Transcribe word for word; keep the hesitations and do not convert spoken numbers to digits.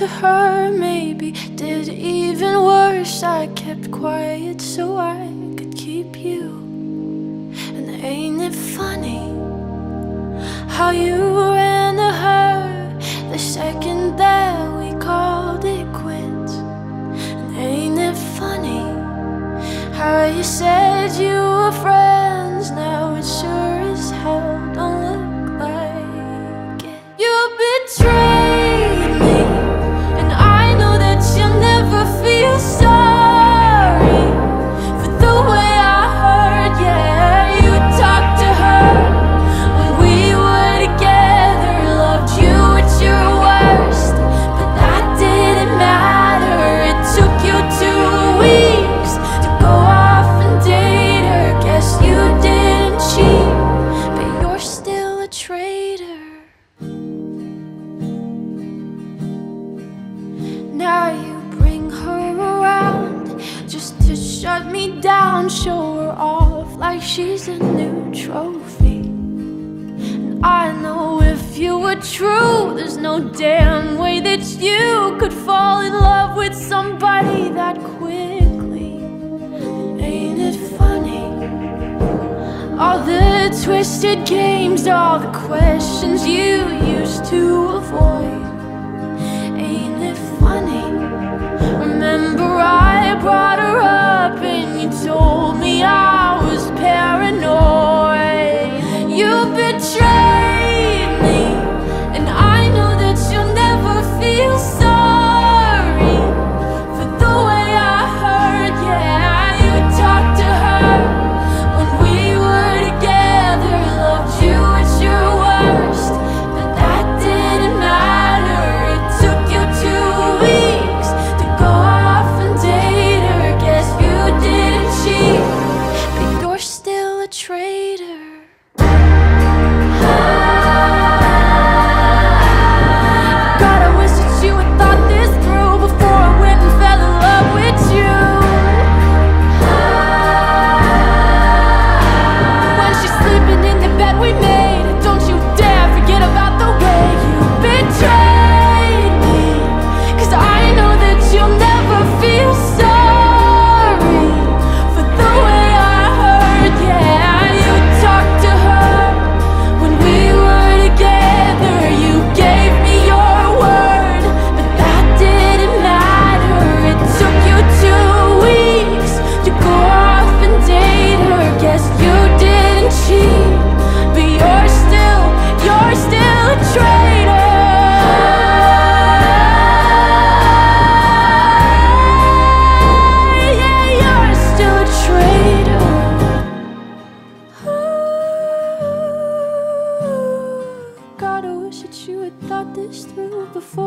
to her, maybe did even worse. I kept quiet so I could keep you. And ain't it funny how you ran to her the second that we called it quits? And ain't it funny how you said you were friends, now it sure as hell don't look like it. You betrayed me, and I know that you'll never feel sorry for the way I hurt. Yeah, you talked to her when we were together, loved you at your worst, but that didn't matter. It took you two weeks to go off and date her. Guess you didn't cheat, but you're still a traitor. Now you bring her around just to shut me down, show her off like she's a new trophy. And I know if you were true, there's no damn way that you could fall in love with somebody that quickly. Ain't it funny? All the twisted games, all the questions you used to avoid. Ain't it funny? Remember I brought her up and you told me I was paranoid. You betrayed me, and I know that you'll never feel sorry for the way I hurt. Yeah, you talked to her when we were together, loved you at your worst, but that didn't matter. It took you two weeks to go off and date her. Guess you didn't cheat, but you're still a traitor. God, I wish that you had thought this through before I went and fell in love with you. When she's sleeping in the bed we made, don't you dare forget about the way you betrayed me, 'cause I know that you'll never feel sorry for the way I hurt. Yeah, you talked to her when we were together, you gave me your word, but that didn't matter. It took you two weeks to go off and date her. Guess you didn't cheat, but you're still, you're still a traitor. Yeah, you're still a traitor. God, I wish that you had thought this through before